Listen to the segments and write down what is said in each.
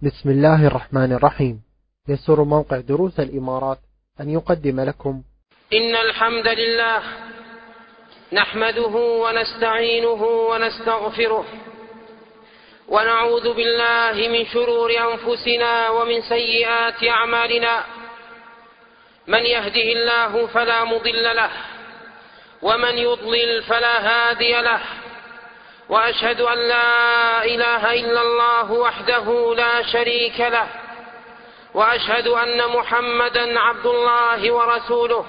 بسم الله الرحمن الرحيم. يسر موقع دروس الإمارات أن يقدم لكم إن الحمد لله نحمده ونستعينه ونستغفره ونعوذ بالله من شرور أنفسنا ومن سيئات أعمالنا. من يهده الله فلا مضل له ومن يضلل فلا هادي له، وأشهد أن لا إله إلا الله وحده لا شريك له، وأشهد أن محمدا عبد الله ورسوله.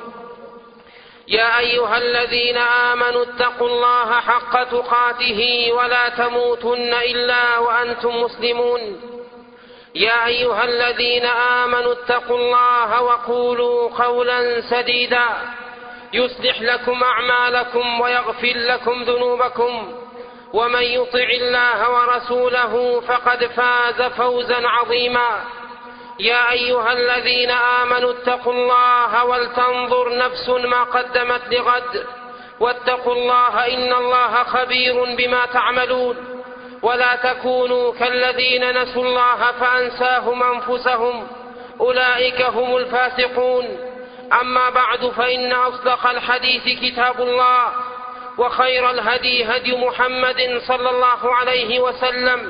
يا أيها الذين آمنوا اتقوا الله حق تقاته ولا تموتن إلا وأنتم مسلمون. يا أيها الذين آمنوا اتقوا الله وقولوا قولا سديدا يصلح لكم أعمالكم ويغفر لكم ذنوبكم، ومن يطع الله ورسوله فقد فاز فوزا عظيما. يا أيها الذين آمنوا اتقوا الله ولتنظر نفس ما قدمت لغد، واتقوا الله إن الله خبير بما تعملون. ولا تكونوا كالذين نسوا الله فأنساهم أنفسهم، أولئك هم الفاسقون. أما بعد، فإن أصدق الحديث كتاب الله، وخير الهدي هدي محمد صلى الله عليه وسلم،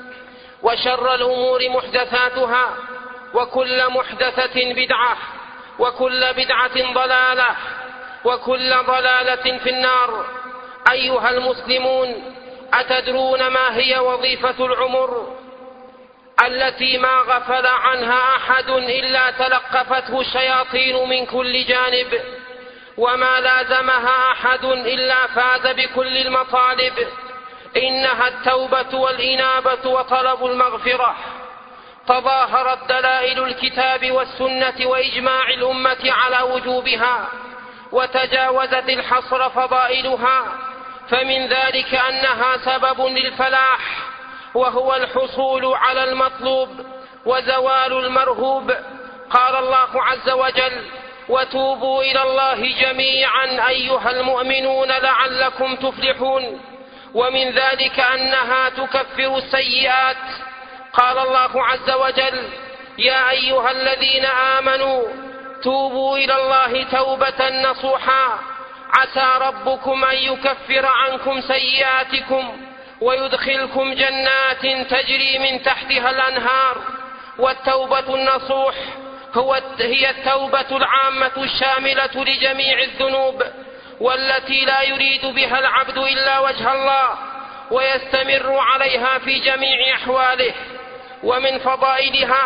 وشر الأمور محدثاتها، وكل محدثة بدعة، وكل بدعة ضلالة، وكل ضلالة في النار. أيها المسلمون، أتدرون ما هي وظيفة العمر التي ما غفل عنها أحد إلا تلقفته الشياطين من كل جانب، وما لازمها أحد إلا فاز بكل المطالب؟ إنها التوبة والإنابة وطلب المغفرة. تظاهرت دلائل الكتاب والسنة وإجماع الأمة على وجوبها، وتجاوزت الحصر فضائلها. فمن ذلك أنها سبب للفلاح، وهو الحصول على المطلوب وزوال المرهوب. قال الله عز وجل: وتوبوا إلى الله جميعا أيها المؤمنون لعلكم تفلحون. ومن ذلك أنها تكفر السيئات. قال الله عز وجل: يا أيها الذين آمنوا توبوا إلى الله توبة نصوحا عسى ربكم أن يكفر عنكم سيئاتكم ويدخلكم جنات تجري من تحتها الأنهار. والتوبة النصوح هي التوبة العامة الشاملة لجميع الذنوب، والتي لا يريد بها العبد إلا وجه الله، ويستمر عليها في جميع أحواله. ومن فضائلها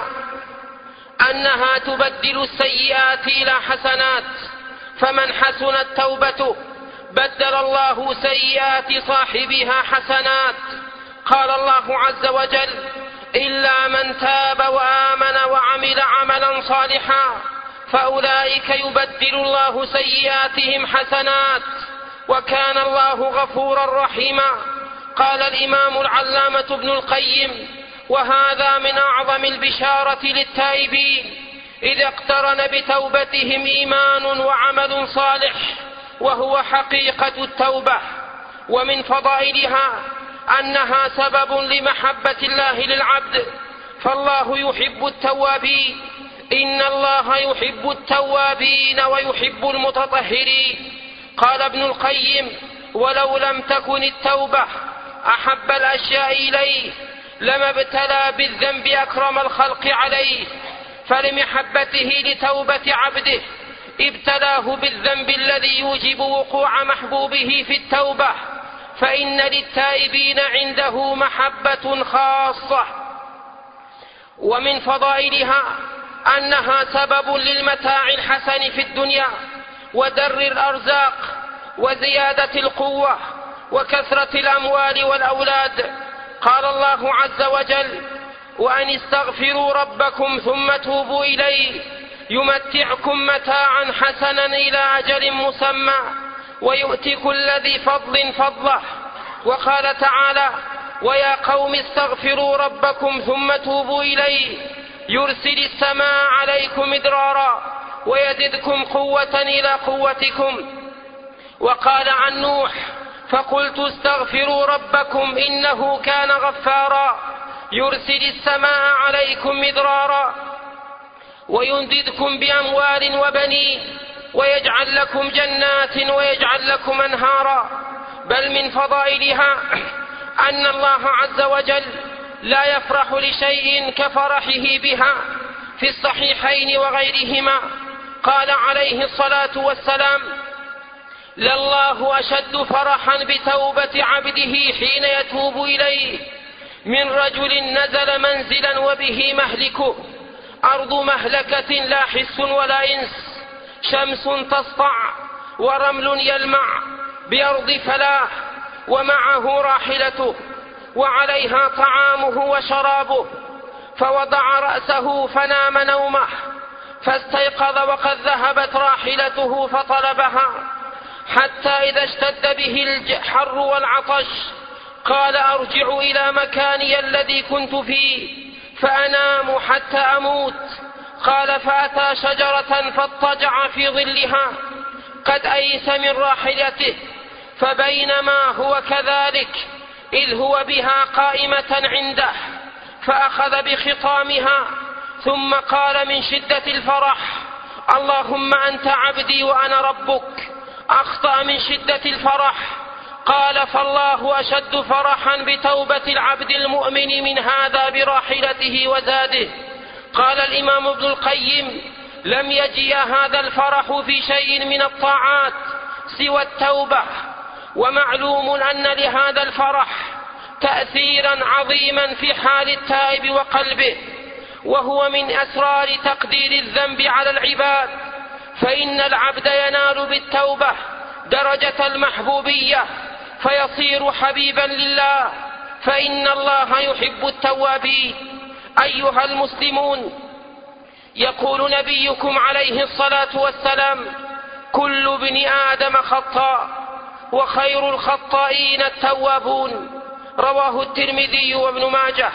أنها تبدل السيئات إلى حسنات، فمن حسنت توبته بدل الله سيئات صاحبها حسنات. قال الله عز وجل: إلا من تاب وآمن وعمل عملا صالحا فأولئك يبدل الله سيئاتهم حسنات، وكان الله غفورا رحيما. قال الإمام العلامة ابن القيم: وهذا من أعظم البشارة للتائبين، إذا اقترن بتوبتهم إيمان وعمل صالح، وهو حقيقة التوبة. ومن فضائلها أنها سبب لمحبة الله للعبد، فالله يحب التوابين. إن الله يحب التوابين ويحب المتطهرين. قال ابن القيم: ولو لم تكن التوبة أحب الأشياء إليه لما ابتلى بالذنب أكرم الخلق عليه، فلمحبته لتوبة عبده ابتلاه بالذنب الذي يوجب وقوع محبوبه في التوبة، فإن للتائبين عنده محبة خاصة. ومن فضائلها أنها سبب للمتاع الحسن في الدنيا، ودر الأرزاق، وزيادة القوة، وكثرة الأموال والأولاد. قال الله عز وجل: وأن استغفروا ربكم ثم توبوا إليه يمتعكم متاعا حسنا إلى أجل مسمى ويؤتي كل ذي فضل فضله. وقال تعالى: ويا قوم استغفروا ربكم ثم توبوا إليه يرسل السماء عليكم مدرارا ويزدكم قوة إلى قوتكم. وقال عن نوح: فقلت استغفروا ربكم إنه كان غفارا يرسل السماء عليكم مدرارا ويمددكم بأموال وبنين ويجعل لكم جنات ويجعل لكم أنهارا. بل من فضائلها أن الله عز وجل لا يفرح لشيء كفرحه بها. في الصحيحين وغيرهما قال عليه الصلاة والسلام: لله أشد فرحا بتوبة عبده حين يتوب إليه من رجل نزل منزلا وبه مهلكه، أرض مهلكة لا حس ولا إنس، شمس تسطع ورمل يلمع بأرض فلاح، ومعه راحلته وعليها طعامه وشرابه، فوضع رأسه فنام نومه، فاستيقظ وقد ذهبت راحلته فطلبها، حتى إذا اشتد به الحر والعطش قال: أرجع إلى مكاني الذي كنت فيه فأنام حتى أموت. قال: فأتى شجرة فاضطجع في ظلها قد أيس من راحلته، فبينما هو كذلك إذ هو بها قائمة عنده، فأخذ بخطامها ثم قال من شدة الفرح: اللهم أنت عبدي وأنا ربك. أخطأ من شدة الفرح. قال: فالله أشد فرحا بتوبة العبد المؤمن من هذا براحلته وزاده. قال الإمام ابن القيم: لم يجيء هذا الفرح في شيء من الطاعات سوى التوبة. ومعلوم أن لهذا الفرح تأثيرا عظيما في حال التائب وقلبه، وهو من أسرار تقدير الذنب على العباد، فإن العبد ينال بالتوبة درجة المحبوبية فيصير حبيبا لله، فإن الله يحب التوابين. أيها المسلمون، يقول نبيكم عليه الصلاة والسلام: كل ابن آدم خطاء وخير الخطائين التوابون. رواه الترمذي وابن ماجه.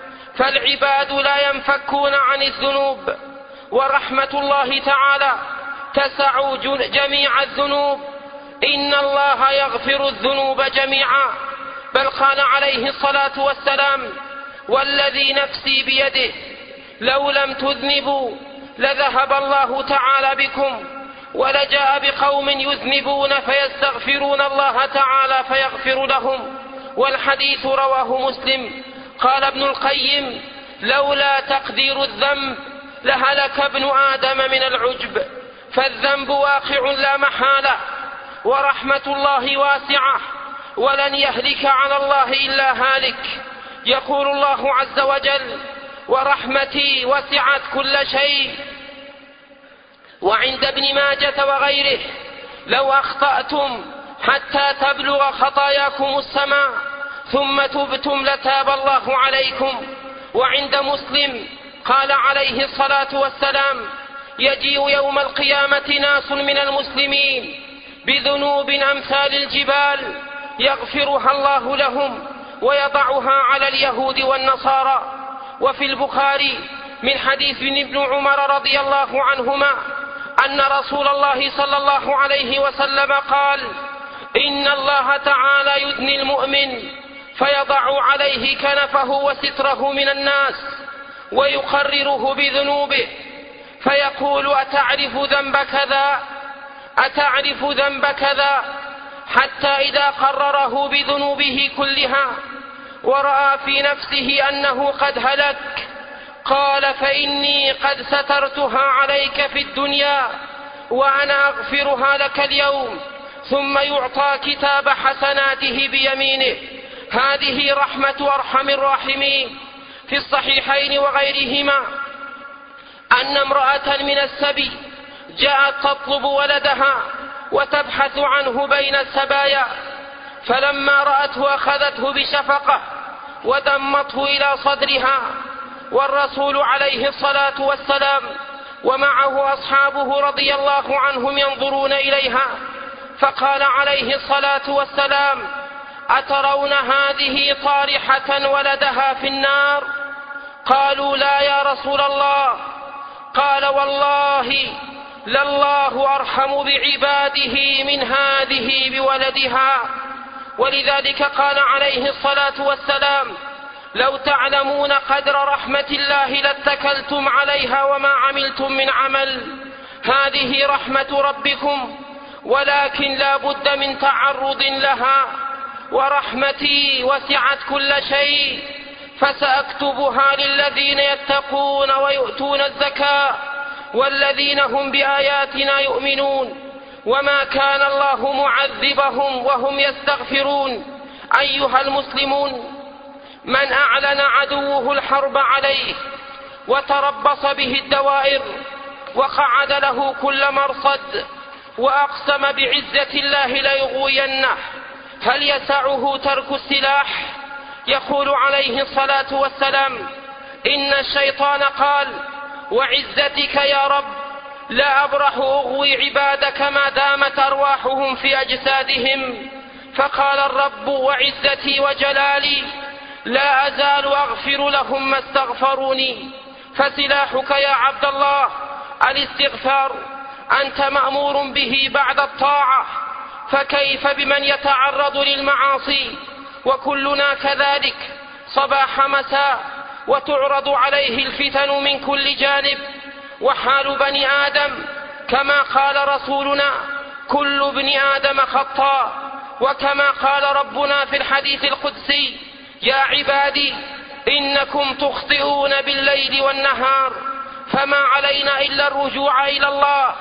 فالعباد لا ينفكون عن الذنوب، ورحمة الله تعالى تسع جميع الذنوب. إن الله يغفر الذنوب جميعا. بل قال عليه الصلاة والسلام: والذي نفسي بيده لو لم تذنبوا لذهب الله تعالى بكم، ولجاء بقوم يذنبون فيستغفرون الله تعالى فيغفر لهم. والحديث رواه مسلم. قال ابن القيم: لولا تقدير الذنب لهلك ابن آدم من العجب، فالذنب واقع لا محالة، ورحمة الله واسعة، ولن يهلك على الله إلا هالك. يقول الله عز وجل: ورحمتي وسعت كل شيء. وعند ابن ماجة وغيره: لو أخطأتم حتى تبلغ خطاياكم السماء ثم تبتم لتاب الله عليكم. وعند مسلم قال عليه الصلاة والسلام: يجيء يوم القيامة ناس من المسلمين بذنوب أمثال الجبال يغفرها الله لهم ويضعها على اليهود والنصارى. وفي البخاري من حديث ابن عمر رضي الله عنهما أن رسول الله صلى الله عليه وسلم قال: إن الله تعالى يدني المؤمن فيضع عليه كنفه وستره من الناس ويقرره بذنوبه، فيقول: أتعرف ذنب كذا؟ أتعرف ذنب كذا؟ حتى إذا قرره بذنوبه كلها ورأى في نفسه أنه قد هلك قال: فإني قد سترتها عليك في الدنيا وأنا أغفرها لك اليوم. ثم يعطى كتاب حسناته بيمينه. هذه رحمة أرحم الراحمين. في الصحيحين وغيرهما أن امرأة من السبي جاءت تطلب ولدها وتبحث عنه بين السبايا، فلما رأته أخذته بشفقة ودمته إلى صدرها، والرسول عليه الصلاة والسلام ومعه أصحابه رضي الله عنهم ينظرون إليها، فقال عليه الصلاة والسلام: أترون هذه طارحة ولدها في النار؟ قالوا: لا يا رسول الله. قال: والله لله أرحم بعباده من هذه بولدها. ولذلك قال عليه الصلاة والسلام: لو تعلمون قدر رحمة الله لاتكلتم عليها وما عملتم من عمل. هذه رحمة ربكم، ولكن لا بد من تعرض لها. ورحمتي وسعت كل شيء، فسأكتبها للذين يتقون ويؤتون الزكاة والذين هم بآياتنا يؤمنون. وما كان الله معذبهم وهم يستغفرون. أيها المسلمون، من أعلن عدوه الحرب عليه وتربص به الدوائر وقعد له كل مرصد وأقسم بعزة الله ليغوينه، هل يسعه ترك السلاح؟ يقول عليه الصلاة والسلام: إن الشيطان قال: وعزتك يا رب لا أبرح أغوي عبادك ما دامت أرواحهم في أجسادهم. فقال الرب: وعزتي وجلالي لا أزال أغفر لهم ما استغفروني. فسلاحك يا عبد الله الاستغفار، أنت مأمور به بعد الطاعة، فكيف بمن يتعرض للمعاصي؟ وكلنا كذلك صباح مساء، وتعرض عليه الفتن من كل جانب. وحال بني آدم كما قال رسولنا: كل ابن آدم خطاء. وكما قال ربنا في الحديث القدسي: يا عبادي إنكم تخطئون بالليل والنهار، فما علينا إلا الرجوع إلى الله،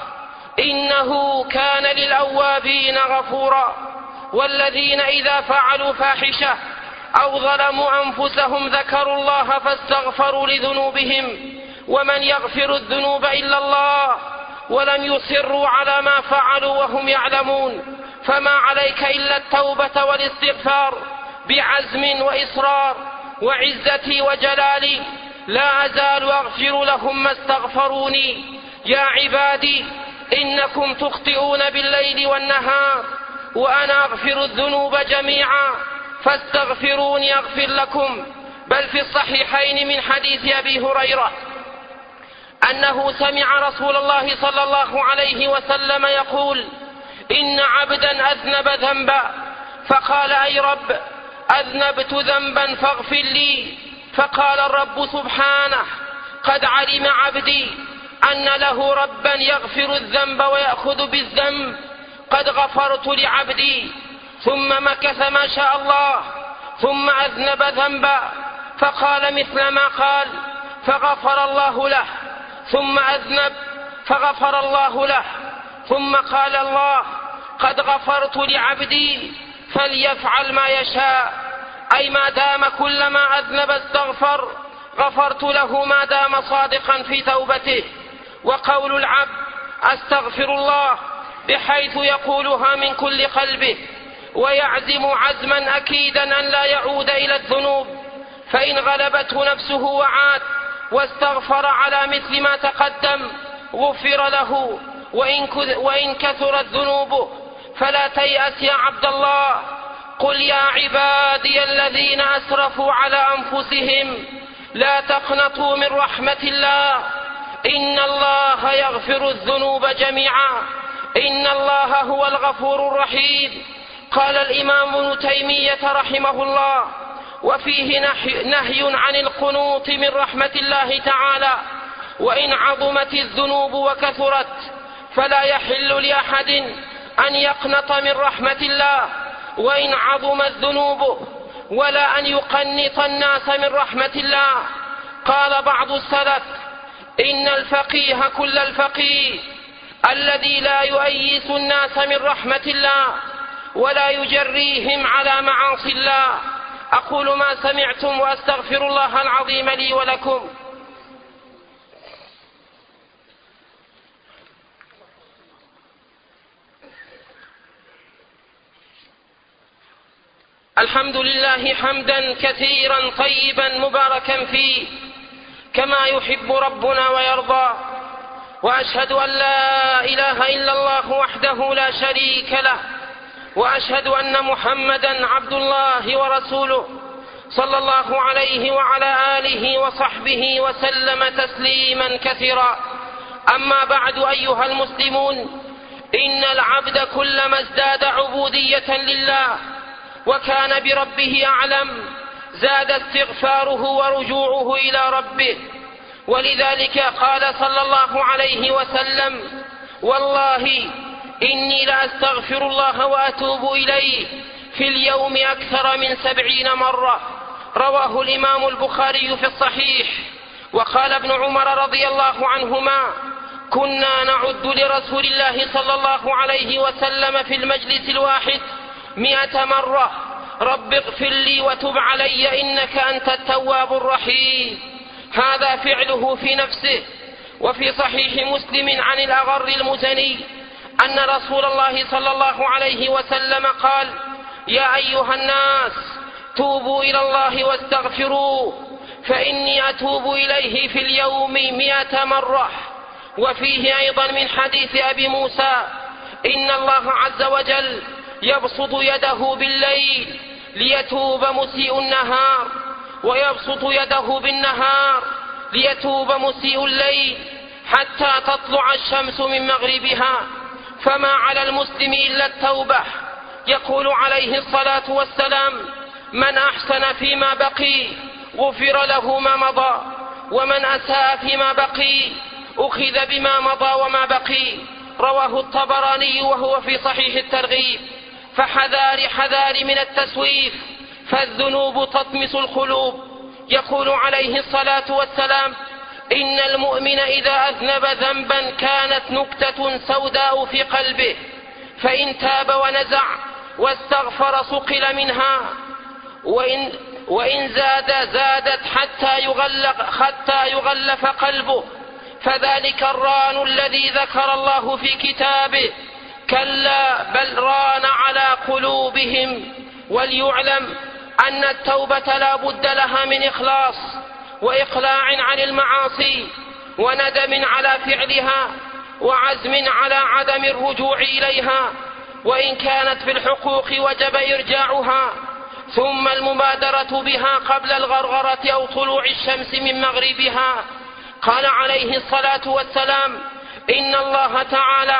إنه كان للأوابين غفورا. والذين إذا فعلوا فاحشة أو ظلموا أنفسهم ذكروا الله فاستغفروا لذنوبهم، ومن يغفر الذنوب إلا الله، ولم يصروا على ما فعلوا وهم يعلمون. فما عليك إلا التوبة والاستغفار بعزم وإصرار. وعزتي وجلالي لا أزال أغفر لهم ما استغفروني. يا عبادي إنكم تخطئون بالليل والنهار، وأنا أغفر الذنوب جميعا، فاستغفروني أغفر لكم. بل في الصحيحين من حديث أبي هريرة أنه سمع رسول الله صلى الله عليه وسلم يقول: إن عبدا أذنب ذنبا، فقال: أي رب، أذنبت ذنبا فاغفر لي. فقال الرب سبحانه: قد علم عبدي أن له ربا يغفر الذنب ويأخذ بالذنب، قد غفرت لعبدي. ثم مكث ما شاء الله، ثم أذنب ذنبا، فقال مثل ما قال، فغفر الله له. ثم أذنب فغفر الله له، ثم قال الله: قد غفرت لعبدي فليفعل ما يشاء، أي ما دام كلما أذنب استغفر، غفرت له ما دام صادقا في توبته. وقول العبد أستغفر الله بحيث يقولها من كل قلبه، ويعزم عزما أكيدا أن لا يعود إلى الذنوب، فإن غلبته نفسه وعاد واستغفر على مثل ما تقدم غفر له، وإن كثرت ذنوبه. فلا تيأس يا عبد الله. قل يا عبادي الذين أسرفوا على أنفسهم لا تقنطوا من رحمة الله، إن الله يغفر الذنوب جميعا، إن الله هو الغفور الرحيم. قال الإمام ابن تيمية رحمه الله: وفيه نهي عن القنوط من رحمة الله تعالى، وإن عظمت الذنوب وكثرت فلا يحل لأحد أن يقنط من رحمة الله وإن عظمت ذنوبه، ولا أن يقنط الناس من رحمة الله. قال بعض السلف: إن الفقيه كل الفقيه الذي لا يؤيس الناس من رحمة الله ولا يجريهم على معاصي الله. أقول ما سمعتم وأستغفر الله العظيم لي ولكم. الحمد لله حمدا كثيرا طيبا مباركا فيه كما يحب ربنا ويرضى، وأشهد أن لا إله إلا الله وحده لا شريك له، وأشهد أن محمدا عبد الله ورسوله صلى الله عليه وعلى آله وصحبه وسلم تسليما كثيرا. أما بعد أيها المسلمون، إن العبد كلما ازداد عبودية لله وكان بربه أعلم زاد استغفاره ورجوعه إلى ربه. ولذلك قال صلى الله عليه وسلم: والله إني لأستغفر الله وأتوب إليه في اليوم أكثر من 70 مرة. رواه الإمام البخاري في الصحيح. وقال ابن عمر رضي الله عنهما: كنا نعد لرسول الله صلى الله عليه وسلم في المجلس الواحد 100 مرة: رب اغفر لي وتب علي إنك أنت التواب الرحيم. هذا فعله في نفسه. وفي صحيح مسلم عن الأغر المزني أن رسول الله صلى الله عليه وسلم قال: يا أيها الناس توبوا إلى الله واستغفروه فإني أتوب إليه في اليوم 100 مرة. وفيه أيضا من حديث أبي موسى: إن الله عز وجل يبسط يده بالليل ليتوب مسيء النهار، ويبسط يده بالنهار ليتوب مسيء الليل، حتى تطلع الشمس من مغربها، فما على المسلم إلا التوبة. يقول عليه الصلاة والسلام: من أحسن فيما بقي غفر له ما مضى، ومن أساء فيما بقي أخذ بما مضى وما بقي. رواه الطبراني وهو في صحيح الترغيب. فحذار من التسويف، فالذنوب تطمس القلوب. يقول عليه الصلاة والسلام: إن المؤمن إذا أذنب ذنبا كانت نكتة سوداء في قلبه، فإن تاب ونزع واستغفر صقل منها، وإن زادت حتى يغلف قلبه، فذلك الران الذي ذكر الله في كتابه: كلا بل ران على قلوبهم. وليعلم أن التوبة لا بد لها من إخلاص وإقلاع عن المعاصي، وندم على فعلها، وعزم على عدم الرجوع إليها. وإن كانت في الحقوق وجب إرجاعها، ثم المبادرة بها قبل الغرغرة أو طلوع الشمس من مغربها. قال عليه الصلاة والسلام: إن الله تعالى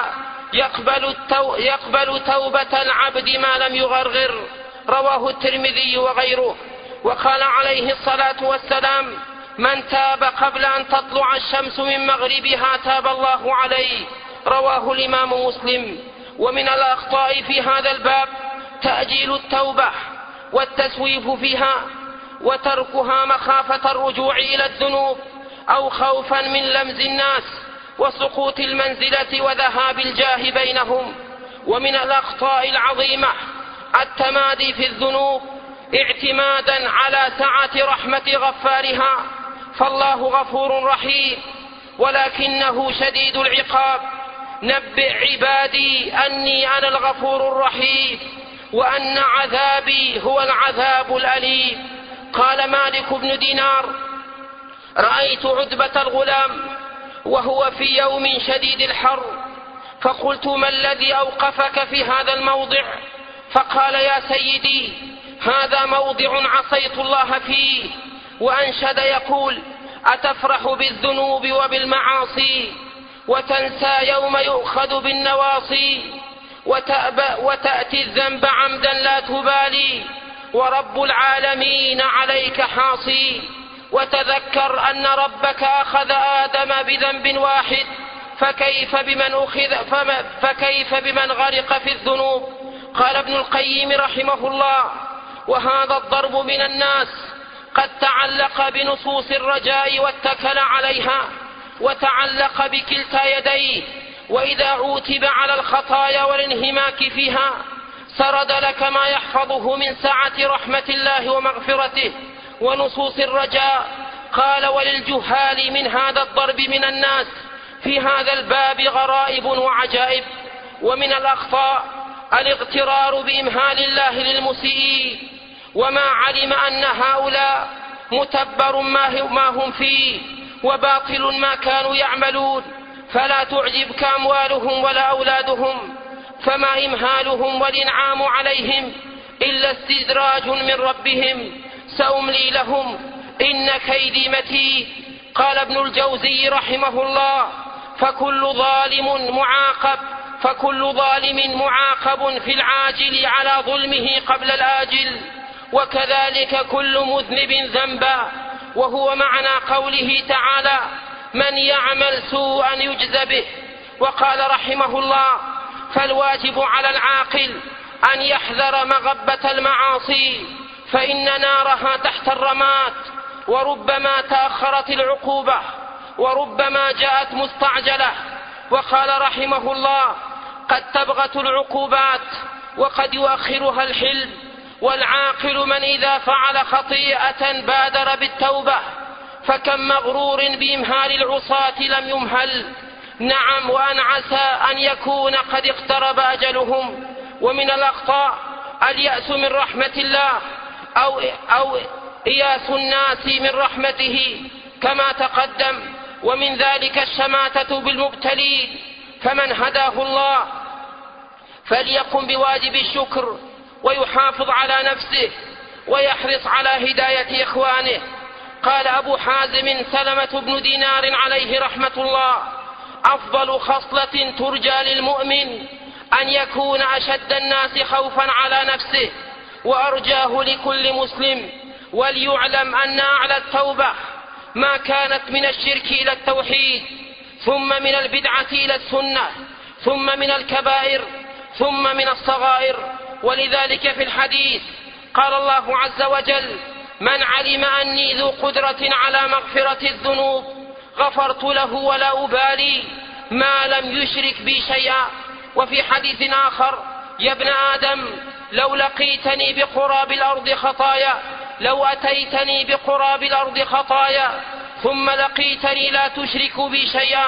يقبل توبة العبد ما لم يغرغر. رواه الترمذي وغيره. وقال عليه الصلاة والسلام: من تاب قبل أن تطلع الشمس من مغربها تاب الله عليه. رواه الإمام مسلم. ومن الأخطاء في هذا الباب تأجيل التوبة والتسويف فيها، وتركها مخافة الرجوع إلى الذنوب، أو خوفا من لمز الناس وسقوط المنزلة وذهاب الجاه بينهم. ومن الأخطاء العظيمة التمادي في الذنوب اعتمادا على سعة رحمة غفارها، فالله غفور رحيم ولكنه شديد العقاب. نبئ عبادي أني أنا الغفور الرحيم، وأن عذابي هو العذاب الأليم. قال مالك بن دينار: رأيت عتبة الغلام وهو في يوم شديد الحر، فقلت: ما الذي أوقفك في هذا الموضع؟ فقال: يا سيدي، هذا موضع عصيت الله فيه. وأنشد يقول: أتفرح بالذنوب وبالمعاصي وتنسى يوم يؤخذ بالنواصي، وتأتي الذنب عمدا لا تبالي، ورب العالمين عليك حاصي. وتذكر أن ربك أخذ آدم بذنب واحد، فكيف بمن غرق في الذنوب. قال ابن القيم رحمه الله: وهذا الضرب من الناس قد تعلق بنصوص الرجاء واتكل عليها، وتعلق بكلتا يديه، وإذا عوتب على الخطايا والانهماك فيها سرد لك ما يحفظه من سعة رحمة الله ومغفرته ونصوص الرجاء. قال: وللجهال من هذا الضرب من الناس في هذا الباب غرائب وعجائب. ومن الأخطاء الاغترار بإمهال الله للمسيئين، وما علم أن هؤلاء متبر ما هم فيه وباطل ما كانوا يعملون، فلا تعجبك أموالهم ولا أولادهم، فما إمهالهم والإنعام عليهم إلا استدراج من ربهم، سأملي لهم إن كيدي متين. قال ابن الجوزي رحمه الله: فكل ظالم معاقب في العاجل على ظلمه قبل الآجل، وكذلك كل مذنب ذنبا، وهو معنى قوله تعالى: من يعمل سوءا يجز به. وقال رحمه الله: فالواجب على العاقل أن يحذر مغبة المعاصي، فإن نارها تحت الرماد، وربما تأخرت العقوبة، وربما جاءت مستعجلة. وقال رحمه الله: قد تبغت العقوبات وقد يؤخرها الحلم، والعاقل من إذا فعل خطيئة بادر بالتوبة، فكم مغرور بإمهال العصاة لم يمهل. نعم، وأن عسى أن يكون قد اقترب أجلهم. ومن الأخطاء اليأس من رحمة الله أو إياس الناس من رحمته كما تقدم، ومن ذلك الشماتة بالمبتلين. فمن هداه الله فليقم بواجب الشكر ويحافظ على نفسه ويحرص على هداية إخوانه. قال أبو حازم سلمة بن دينار عليه رحمة الله: أفضل خصلة ترجى للمؤمن أن يكون أشد الناس خوفا على نفسه وأرجاه لكل مسلم. وليعلم أن أعلى التوبة ما كانت من الشرك إلى التوحيد، ثم من البدعة إلى السنة، ثم من الكبائر، ثم من الصغائر. ولذلك في الحديث قال الله عز وجل: من علم أني ذو قدرة على مغفرة الذنوب غفرت له ولا أبالي ما لم يشرك بي شيئا. وفي حديث آخر: يا ابن آدم لو لقيتني بقراب الأرض خطايا، لو أتيتني بقراب الأرض خطايا ثم لقيتني لا تشرك بي شيئا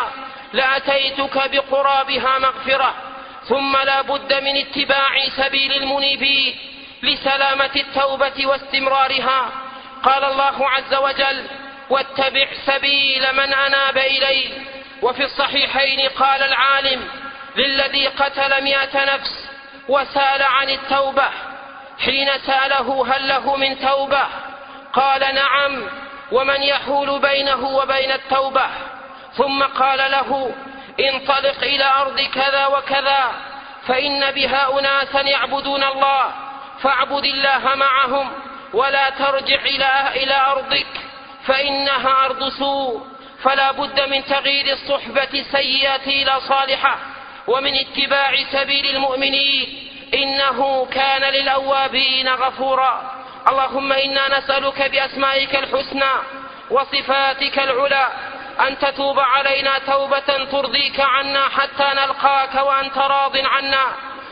لأتيتك بقرابها مغفرة. ثم لا بد من اتباع سبيل المنيبين لسلامة التوبة واستمرارها. قال الله عز وجل: واتبع سبيل من أناب إلي. وفي الصحيحين قال العالم للذي قتل 100 نفس وسأل عن التوبة حين سأله: هل له من توبة؟ قال: نعم، ومن يحول بينه وبين التوبة؟ ثم قال له: انطلق إلى أرض كذا وكذا فإن بها أناسا يعبدون الله، فاعبد الله معهم ولا ترجع إلى أرضك فإنها أرض سوء. فلا بد من تغيير الصحبة السيئة إلى صالحة، ومن اتباع سبيل المؤمنين، إنه كان للأوابين غفورا. اللهم إنا نسألك بأسمائك الحسنى وصفاتك العلى أن تتوب علينا توبة ترضيك عنا حتى نلقاك وأنت راض عنا.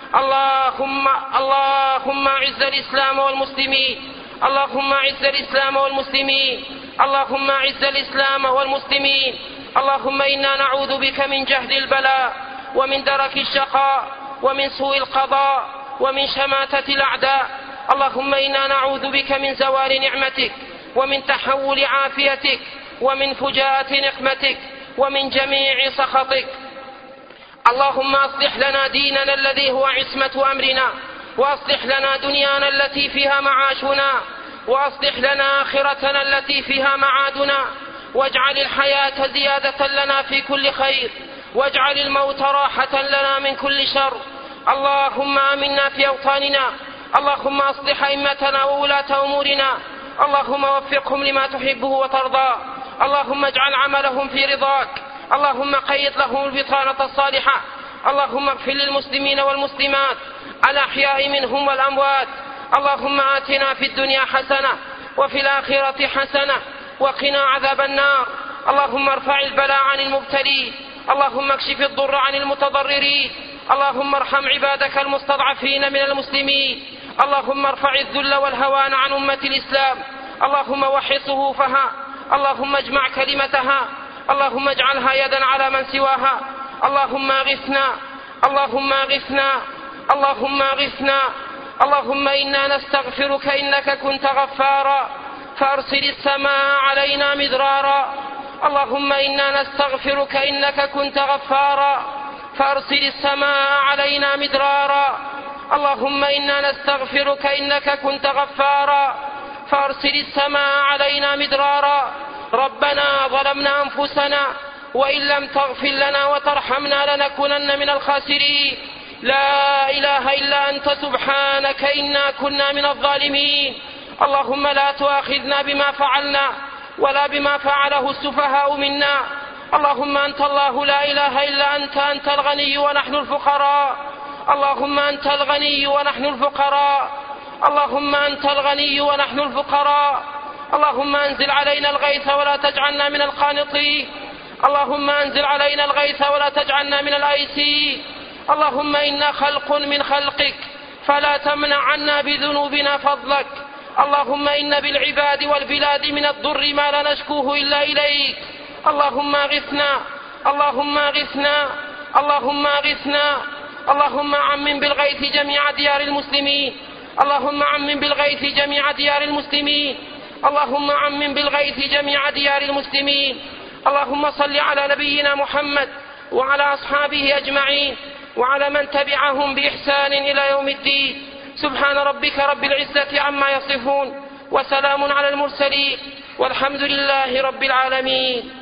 اللهم أعز الإسلام والمسلمين، اللهم أعز الإسلام والمسلمين، اللهم أعز الإسلام والمسلمين. اللهم إنا نعوذ بك من جهد البلاء ومن درك الشقاء ومن سوء القضاء ومن شماتة الأعداء. اللهم إنا نعوذ بك من زوال نعمتك ومن تحول عافيتك ومن فجاءة نقمتك ومن جميع سخطك. اللهم أصلح لنا ديننا الذي هو عصمة أمرنا، وأصلح لنا دنيانا التي فيها معاشنا، وأصلح لنا آخرتنا التي فيها معادنا، واجعل الحياة زيادة لنا في كل خير، واجعل الموت راحة لنا من كل شر. اللهم آمنا في أوطاننا، اللهم أصلح أئمتنا وولاة أمورنا، اللهم وفقهم لما تحبه وترضى، اللهم اجعل عملهم في رضاك، اللهم قيض لهم البطانة الصالحة. اللهم اغفر للمسلمين والمسلمات الأحياء منهم والأموات. اللهم آتنا في الدنيا حسنة وفي الآخرة حسنة وقنا عذاب النار. اللهم ارفع البلاء عن المبتلين، اللهم اكشف الضر عن المتضررين، اللهم ارحم عبادك المستضعفين من المسلمين، اللهم ارفع الذل والهوان عن أمة الإسلام، اللهم وحد صفوفها، اللهم اجمع كلمتها، اللهم اجعلها يدا على من سواها. اللهم اغثنا، اللهم اغثنا، اللهم اغثنا. اللهم إنا نستغفرك إنك كنت غفارا فأرسل السماء علينا مدرارا. اللهم إنا نستغفرك إنك كنت غفارا فأرسل السماء علينا مدرارا. اللهم إنا نستغفرك إنك كنت غفارا فأرسل السماء علينا مدرارا. ربنا ظلمنا أنفسنا وإن لم تغفر لنا وترحمنا لنكونن من الخاسرين. لا إله إلا أنت سبحانك إنا كنا من الظالمين. اللهم لا تؤاخذنا بما فعلنا ولا بما فعله السفهاء منا. اللهم أنت الله لا إله إلا أنت، أنت الغني ونحن الفقراء. اللهم أنت الغني ونحن الفقراء. اللهم أنت الغني ونحن الفقراء. اللهم أنزل علينا الغيث ولا تجعلنا من القانطين. اللهم أنزل علينا الغيث ولا تجعلنا من الآيسين. اللهم إنا خلق من خلقك فلا تمنع عنا بذنوبنا فضلك. اللهم إن بالعباد والبلاد من الضر ما لا نشكوه إلا إليك. اللهم اغثنا، اللهم اغثنا، اللهم اغثنا. اللهم عمم بالغيث جميع ديار المسلمين. اللهم عمم بالغيث جميع ديار المسلمين. اللهم عمم بالغيث جميع ديار المسلمين. اللهم صل على نبينا محمد وعلى أصحابه أجمعين وعلى من تبعهم بإحسان إلى يوم الدين. سبحان ربك رب العزة عما يصفون وسلام على المرسلين والحمد لله رب العالمين.